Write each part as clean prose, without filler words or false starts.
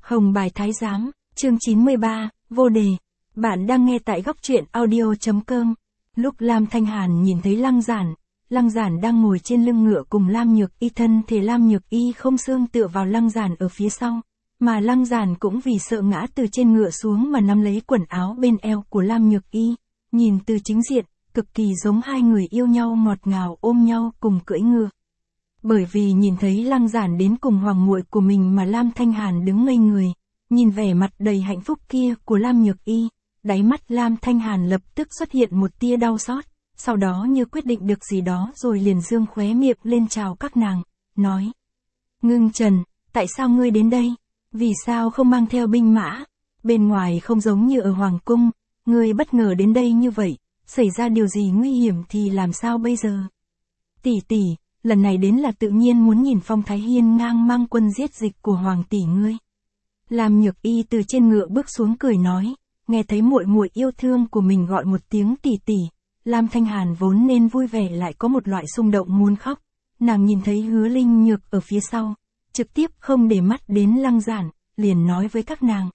Hồng Bài Thái Giám, chương 93, vô đề. Bạn đang nghe tại góc truyện audio.com. Lúc Lam Thanh Hàn nhìn thấy Lăng Giản đang ngồi trên lưng ngựa cùng Lam Nhược Y, thân thể Lam Nhược Y không xương tựa vào Lăng Giản ở phía sau, mà Lăng Giản cũng vì sợ ngã từ trên ngựa xuống mà nắm lấy quần áo bên eo của Lam Nhược Y, nhìn từ chính diện, cực kỳ giống hai người yêu nhau ngọt ngào ôm nhau cùng cưỡi ngựa. Bởi vì nhìn thấy Lăng Giản đến cùng hoàng muội của mình mà Lam Thanh Hàn đứng ngây người, nhìn vẻ mặt đầy hạnh phúc kia của Lam Nhược Y, đáy mắt Lam Thanh Hàn lập tức xuất hiện một tia đau xót, sau đó như quyết định được gì đó rồi liền dương khóe miệng lên chào các nàng, nói: Ngưng Trần, tại sao ngươi đến đây? Vì sao không mang theo binh mã? Bên ngoài không giống như ở Hoàng Cung, ngươi bất ngờ đến đây như vậy, xảy ra điều gì nguy hiểm thì làm sao bây giờ? Tỷ tỷ, lần này đến là tự nhiên muốn nhìn Phong Thái Hiên ngang mang quân giết dịch của Hoàng tỷ ngươi. Lam Nhược Y từ trên ngựa bước xuống cười nói, nghe thấy muội muội yêu thương của mình gọi một tiếng tỷ tỷ, Lam Thanh Hàn vốn nên vui vẻ lại có một loại xung động muốn khóc. Nàng nhìn thấy Hứa Linh Nhược ở phía sau, trực tiếp không để mắt đến Lăng Giản, liền nói với các nàng: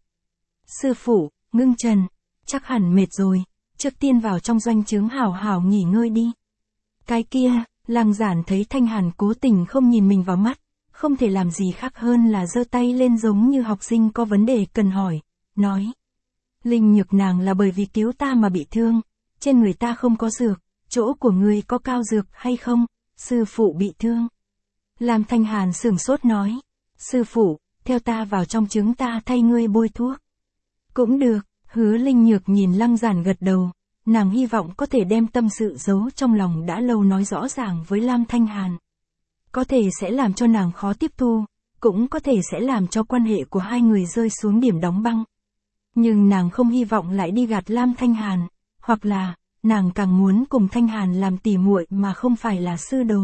Sư phụ, Ngưng Trần, chắc hẳn mệt rồi, trước tiên vào trong doanh trướng hảo hảo nghỉ ngơi đi. Cái kia, Lăng Giản thấy Thanh Hàn cố tình không nhìn mình vào mắt, không thể làm gì khác hơn là giơ tay lên giống như học sinh có vấn đề cần hỏi, nói: Linh Nhược nàng là bởi vì cứu ta mà bị thương, trên người ta không có dược, chỗ của ngươi có cao dược hay không? Sư phụ bị thương. Lam Thanh Hàn sửng sốt nói: Sư phụ, theo ta vào trong trứng ta thay ngươi bôi thuốc. Cũng được. Hứa Linh Nhược nhìn Lăng Giản gật đầu, nàng hy vọng có thể đem tâm sự giấu trong lòng đã lâu nói rõ ràng với Lam Thanh Hàn. Có thể sẽ làm cho nàng khó tiếp thu, cũng có thể sẽ làm cho quan hệ của hai người rơi xuống điểm đóng băng. Nhưng nàng không hy vọng lại đi gạt Lam Thanh Hàn, hoặc là, nàng càng muốn cùng Thanh Hàn làm tỉ muội mà không phải là sư đồ.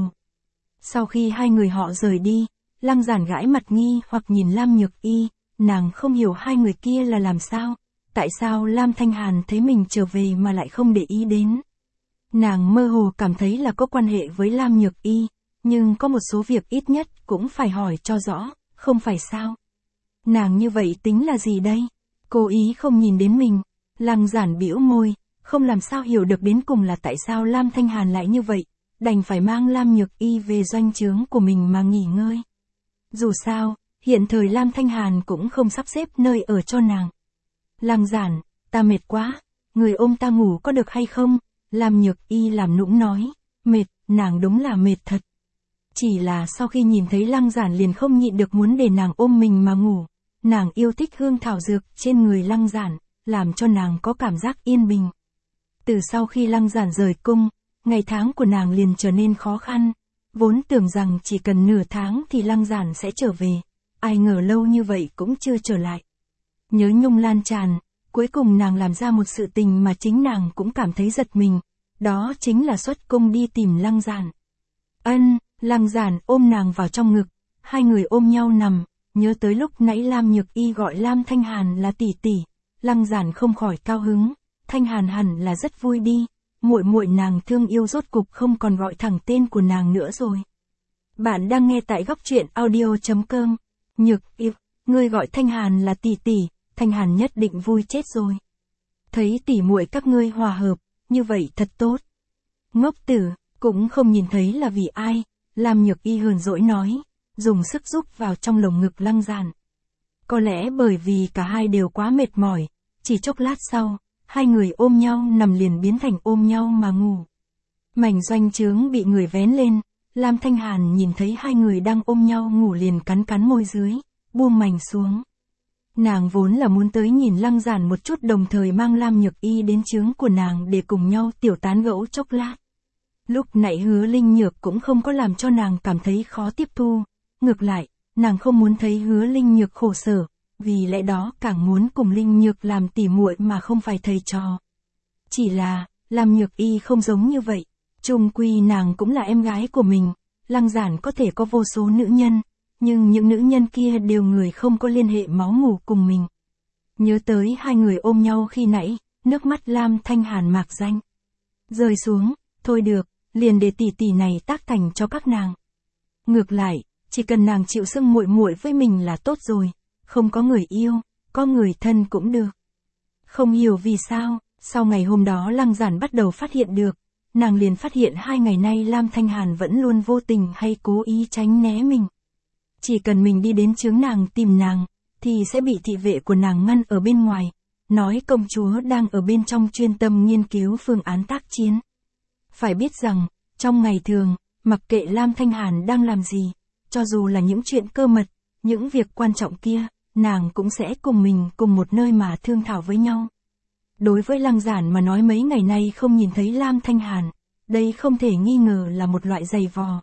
Sau khi hai người họ rời đi, Lăng Giản gãi mặt nghi hoặc nhìn Lam Nhược Y, nàng không hiểu hai người kia là làm sao. Tại sao Lam Thanh Hàn thấy mình trở về mà lại không để ý đến? Nàng mơ hồ cảm thấy là có quan hệ với Lam Nhược Y, nhưng có một số việc ít nhất cũng phải hỏi cho rõ, không phải sao? Nàng như vậy tính là gì đây? Cố ý không nhìn đến mình. Lăng Giản bĩu môi, không làm sao hiểu được đến cùng là tại sao Lam Thanh Hàn lại như vậy, đành phải mang Lam Nhược Y về doanh trướng của mình mà nghỉ ngơi. Dù sao, hiện thời Lam Thanh Hàn cũng không sắp xếp nơi ở cho nàng. Lăng Giản, ta mệt quá, người ôm ta ngủ có được hay không? Lam Nhược Y làm nũng nói, mệt, nàng đúng là mệt thật. Chỉ là sau khi nhìn thấy Lăng Giản liền không nhịn được muốn để nàng ôm mình mà ngủ. Nàng yêu thích hương thảo dược trên người Lăng Giản, làm cho nàng có cảm giác yên bình. Từ sau khi Lăng Giản rời cung, ngày tháng của nàng liền trở nên khó khăn. Vốn tưởng rằng chỉ cần nửa tháng thì Lăng Giản sẽ trở về, ai ngờ lâu như vậy cũng chưa trở lại. Nhớ nhung lan tràn, cuối cùng nàng làm ra một sự tình mà chính nàng cũng cảm thấy giật mình, đó chính là xuất cung đi tìm Lăng Giản. Lăng Giản ôm nàng vào trong ngực, hai người ôm nhau nằm, nhớ tới lúc nãy Lam Nhược Y gọi Lam Thanh Hàn là tỷ tỷ, Lăng Giản không khỏi cao hứng, Thanh Hàn hẳn là rất vui đi, muội muội nàng thương yêu rốt cục không còn gọi thẳng tên của nàng nữa rồi. Bạn đang nghe tại góc truyện audio.com. Nhược Y, ngươi gọi Thanh Hàn là tỷ tỷ, Thanh Hàn nhất định vui chết rồi. Thấy tỷ muội các ngươi hòa hợp, như vậy thật tốt. Ngốc tử, cũng không nhìn thấy là vì ai, Lam Nhược Y hờn dỗi nói, dùng sức rúc vào trong lồng ngực Lăng Giản. Có lẽ bởi vì cả hai đều quá mệt mỏi, chỉ chốc lát sau, hai người ôm nhau nằm liền biến thành ôm nhau mà ngủ. Mảnh doanh trướng bị người vén lên, Lam Thanh Hàn nhìn thấy hai người đang ôm nhau ngủ liền cắn môi dưới, buông mảnh xuống. Nàng vốn là muốn tới nhìn Lăng Giản một chút đồng thời mang Lam Nhược Y đến trướng của nàng để cùng nhau tiểu tán gẫu chốc lát. Lúc nãy Hứa Linh Nhược cũng không có làm cho nàng cảm thấy khó tiếp thu, ngược lại, nàng không muốn thấy Hứa Linh Nhược khổ sở, vì lẽ đó càng muốn cùng Linh Nhược làm tỉ muội mà không phải thầy trò. Chỉ là, Lam Nhược Y không giống như vậy, chung quy nàng cũng là em gái của mình, Lăng Giản có thể có vô số nữ nhân, nhưng những nữ nhân kia đều người không có liên hệ máu mủ cùng mình. Nhớ tới hai người ôm nhau khi nãy, nước mắt Lam Thanh Hàn mạc danh rơi xuống, thôi được, liền để tỷ tỷ này tác thành cho các nàng. Ngược lại, chỉ cần nàng chịu xưng muội muội với mình là tốt rồi, không có người yêu, có người thân cũng được. Không hiểu vì sao, sau ngày hôm đó Lăng Giản bắt đầu phát hiện được, nàng liền phát hiện 2 ngày nay Lam Thanh Hàn vẫn luôn vô tình hay cố ý tránh né mình. Chỉ cần mình đi đến chướng nàng tìm nàng, thì sẽ bị thị vệ của nàng ngăn ở bên ngoài, nói công chúa đang ở bên trong chuyên tâm nghiên cứu phương án tác chiến. Phải biết rằng, trong ngày thường, mặc kệ Lam Thanh Hàn đang làm gì, cho dù là những chuyện cơ mật, những việc quan trọng kia, nàng cũng sẽ cùng mình cùng một nơi mà thương thảo với nhau. Đối với Lăng Giản mà nói mấy ngày nay không nhìn thấy Lam Thanh Hàn, đây không thể nghi ngờ là một loại giày vò.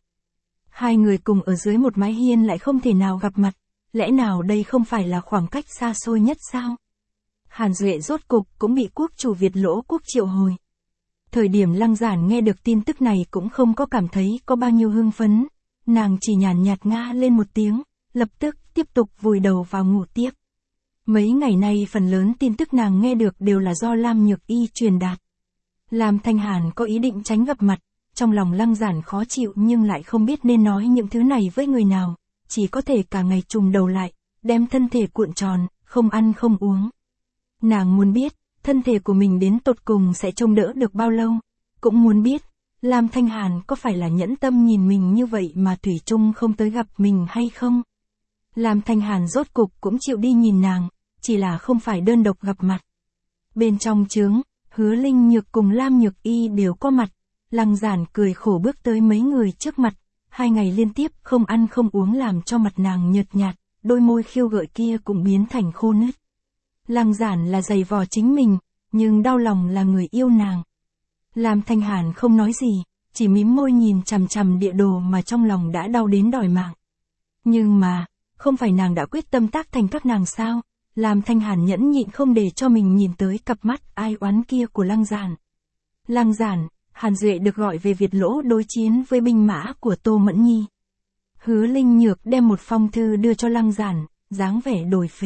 2 người cùng ở dưới một mái hiên lại không thể nào gặp mặt, lẽ nào đây không phải là khoảng cách xa xôi nhất sao? Hàn Duệ rốt cục cũng bị quốc chủ Việt Lỗ quốc triệu hồi. Thời điểm Lăng Giản nghe được tin tức này cũng không có cảm thấy có bao nhiêu hưng phấn, nàng chỉ nhàn nhạt nga lên một tiếng, lập tức tiếp tục vùi đầu vào ngủ tiếp. Mấy ngày nay phần lớn tin tức nàng nghe được đều là do Lam Nhược Y truyền đạt. Lam Thanh Hàn có ý định tránh gặp mặt, trong lòng Lăng Giản khó chịu nhưng lại không biết nên nói những thứ này với người nào, chỉ có thể cả ngày trùng đầu lại, đem thân thể cuộn tròn, không ăn không uống. Nàng muốn biết, thân thể của mình đến tột cùng sẽ trông đỡ được bao lâu, cũng muốn biết, Lam Thanh Hàn có phải là nhẫn tâm nhìn mình như vậy mà thủy chung không tới gặp mình hay không. Lam Thanh Hàn rốt cục cũng chịu đi nhìn nàng, chỉ là không phải đơn độc gặp mặt. Bên trong trướng, Hứa Linh Nhược cùng Lam Nhược Y đều có mặt, Lăng Giản cười khổ bước tới mấy người trước mặt, 2 ngày liên tiếp không ăn không uống làm cho mặt nàng nhợt nhạt, đôi môi khiêu gợi kia cũng biến thành khô nứt. Lăng Giản là giày vò chính mình, nhưng đau lòng là người yêu nàng. Lam Thanh Hàn không nói gì, chỉ mím môi nhìn chằm chằm địa đồ mà trong lòng đã đau đến đòi mạng. Nhưng mà, không phải nàng đã quyết tâm tác thành các nàng sao? Lam Thanh Hàn nhẫn nhịn không để cho mình nhìn tới cặp mắt ai oán kia của Lăng Giản. Lăng Giản, Hàn Duệ được gọi về Việt Lỗ đối chiến với binh mã của Tô Mẫn Nhi. Hứa Linh Nhược đem một phong thư đưa cho Lăng Giản, dáng vẻ đổi phế.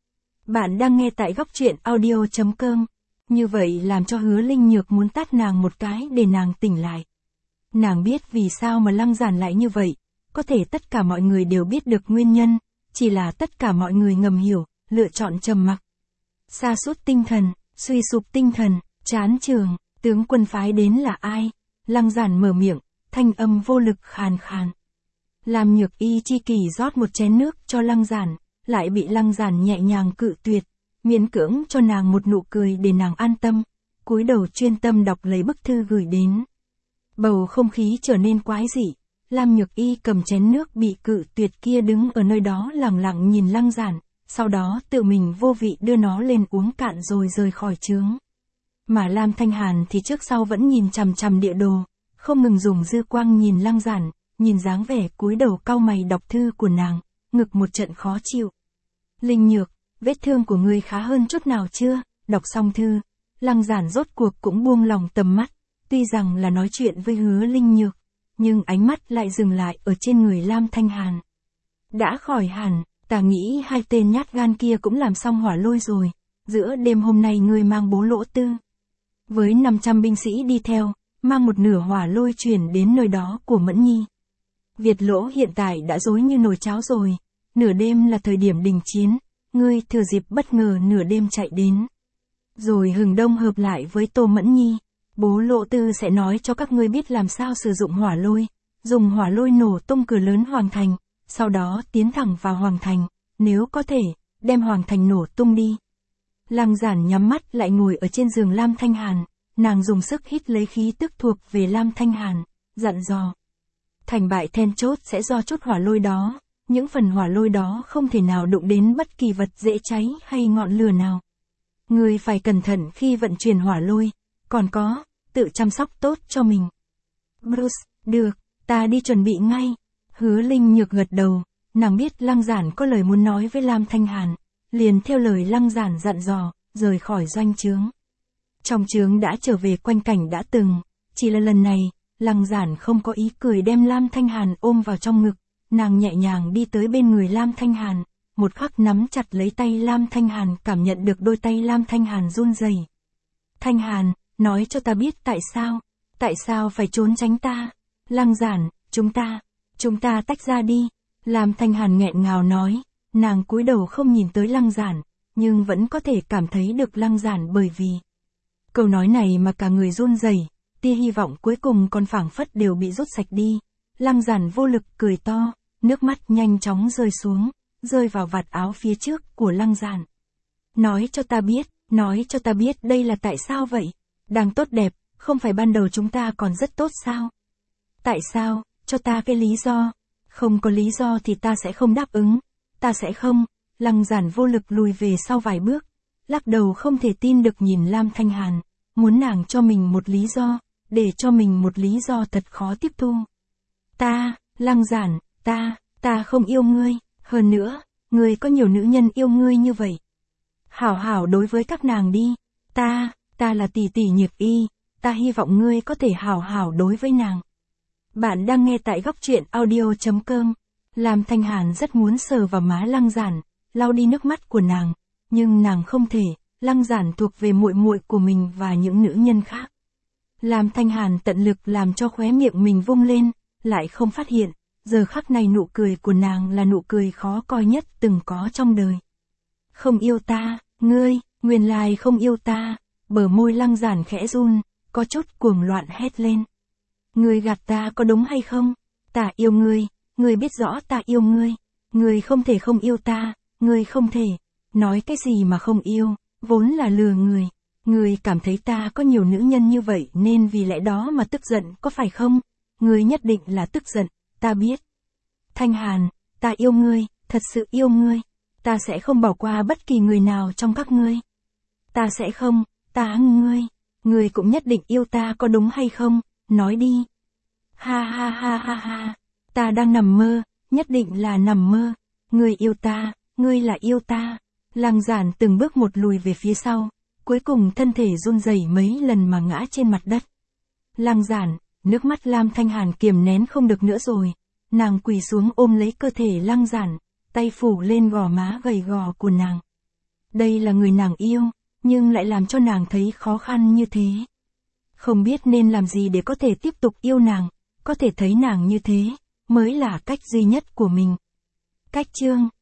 Bạn đang nghe tại góc truyện audio.com. Như vậy làm cho Hứa Linh Nhược muốn tát nàng một cái để nàng tỉnh lại. Nàng biết vì sao mà Lăng Giản lại như vậy, có thể tất cả mọi người đều biết được nguyên nhân, chỉ là tất cả mọi người ngầm hiểu, lựa chọn trầm mặc. Sa sút tinh thần, suy sụp tinh thần, chán trường, tướng quân phái đến là ai? Lăng Giản mở miệng, thanh âm vô lực khàn khàn. Lam Nhược Y chi kỳ rót một chén nước cho Lăng Giản, lại bị Lăng Giản nhẹ nhàng cự tuyệt, miễn cưỡng cho nàng một nụ cười để nàng an tâm, cúi đầu chuyên tâm đọc lấy bức thư gửi đến. Bầu không khí trở nên quái dị, Lam Nhược Y cầm chén nước bị cự tuyệt kia đứng ở nơi đó lặng lặng nhìn Lăng Giản, sau đó tự mình vô vị đưa nó lên uống cạn rồi rời khỏi trướng. Mà Lam Thanh Hàn thì trước sau vẫn nhìn chằm chằm địa đồ, không ngừng dùng dư quang nhìn Lăng Giản, nhìn dáng vẻ cúi đầu cau mày đọc thư của nàng, ngực một trận khó chịu. Linh Nhược, vết thương của ngươi khá hơn chút nào chưa? Đọc xong thư, Lăng Giản rốt cuộc cũng buông lòng tầm mắt, tuy rằng là nói chuyện với Hứa Linh Nhược, nhưng ánh mắt lại dừng lại ở trên người Lam Thanh Hàn. Đã khỏi hẳn, ta nghĩ 2 tên nhát gan kia cũng làm xong hỏa lôi rồi, giữa đêm hôm nay ngươi mang Bố Lỗ Tư với 500 binh sĩ đi theo, mang một nửa hỏa lôi chuyển đến nơi đó của Mẫn Nhi. Việt Lỗ hiện tại đã rối như nồi cháo rồi, nửa đêm là thời điểm đình chiến, ngươi thừa dịp bất ngờ nửa đêm chạy đến. Rồi hừng đông hợp lại với Tô Mẫn Nhi, Bố Lỗ Tư sẽ nói cho các ngươi biết làm sao sử dụng hỏa lôi, dùng hỏa lôi nổ tung cửa lớn Hoàng Thành, sau đó tiến thẳng vào Hoàng Thành, nếu có thể, đem Hoàng Thành nổ tung đi. Lăng Giản nhắm mắt lại ngồi ở trên giường Lam Thanh Hàn, nàng dùng sức hít lấy khí tức thuộc về Lam Thanh Hàn, dặn dò. Thành bại then chốt sẽ do chút hỏa lôi đó, những phần hỏa lôi đó không thể nào đụng đến bất kỳ vật dễ cháy hay ngọn lửa nào. Ngươi phải cẩn thận khi vận chuyển hỏa lôi, còn có, tự chăm sóc tốt cho mình. Bruce, được, ta đi chuẩn bị ngay. Hứa Linh Nhược gật đầu, nàng biết Lăng Giản có lời muốn nói với Lam Thanh Hàn, liền theo lời Lăng Giản dặn dò, rời khỏi doanh trướng. Trong trướng đã trở về quanh cảnh đã từng, chỉ là lần này, Lăng Giản không có ý cười đem Lam Thanh Hàn ôm vào trong ngực, nàng nhẹ nhàng đi tới bên người Lam Thanh Hàn, một khắc nắm chặt lấy tay Lam Thanh Hàn, cảm nhận được đôi tay Lam Thanh Hàn run rẩy. Thanh Hàn, nói cho ta biết tại sao phải trốn tránh ta? Lăng Giản, chúng ta tách ra đi. Lam Thanh Hàn nghẹn ngào nói, Nàng cúi đầu không nhìn tới Lăng Giản, nhưng vẫn có thể cảm thấy được Lăng Giản bởi vì câu nói này mà cả người run rẩy, tia hy vọng cuối cùng còn phảng phất đều bị rút sạch đi. Lăng Giản vô lực cười to, nước mắt nhanh chóng rơi xuống, rơi vào vạt áo phía trước của Lăng Giản. Nói cho ta biết đây là tại sao vậy? Đang tốt đẹp, không phải ban đầu chúng ta còn rất tốt sao? Tại sao, cho ta cái lý do. Không có lý do thì ta sẽ không đáp ứng, ta sẽ không. Lăng Giản vô lực lùi về sau vài bước, lắc đầu không thể tin được nhìn Lam Thanh Hàn, muốn nàng cho mình một lý do, để cho mình một lý do thật khó tiếp thu. Lăng Giản, ta không yêu ngươi, hơn nữa, ngươi có nhiều nữ nhân yêu ngươi như vậy. Hảo hảo đối với các nàng đi, ta là tỷ tỷ Nhiệp Y, ta hy vọng ngươi có thể hảo hảo đối với nàng. Bạn đang nghe tại góc truyện audio.com. Lam Thanh Hàn rất muốn sờ vào má Lăng Giản, lau đi nước mắt của nàng, nhưng nàng không thể. Lăng Giản thuộc về muội muội của mình và những nữ nhân khác. Lam Thanh Hàn tận lực làm cho khóe miệng mình vung lên, lại không phát hiện, giờ khắc này nụ cười của nàng là nụ cười khó coi nhất từng có trong đời. Không yêu ta, ngươi, nguyên lai không yêu ta. Bờ môi Lăng Giản khẽ run, có chút cuồng loạn hét lên. Ngươi gạt ta có đúng hay không? Ta yêu ngươi, ngươi biết rõ ta yêu ngươi. Ngươi không thể không yêu ta, ngươi không thể. Nói cái gì mà không yêu, vốn là lừa người. Ngươi cảm thấy ta có nhiều nữ nhân như vậy nên vì lẽ đó mà tức giận có phải không? Ngươi nhất định là tức giận, ta biết. Thanh Hàn, ta yêu ngươi, thật sự yêu ngươi. Ta sẽ không bỏ qua bất kỳ người nào trong các ngươi. Ta sẽ không, ngươi cũng nhất định yêu ta có đúng hay không? Nói đi. Ha ha ha ha ha, ta đang nằm mơ, nhất định là nằm mơ. Ngươi yêu ta, ngươi là yêu ta. Lăng Giản từng bước một lùi về phía sau, cuối cùng thân thể run rẩy mấy lần mà ngã trên mặt đất. Lăng Giản, nước mắt Lam Thanh Hàn kiềm nén không được nữa rồi. Nàng quỳ xuống ôm lấy cơ thể Lăng Giản, tay phủ lên gò má gầy gò của nàng. Đây là người nàng yêu, nhưng lại làm cho nàng thấy khó khăn như thế. Không biết nên làm gì để có thể tiếp tục yêu nàng, có thể thấy nàng như thế, mới là cách duy nhất của mình. Cách chương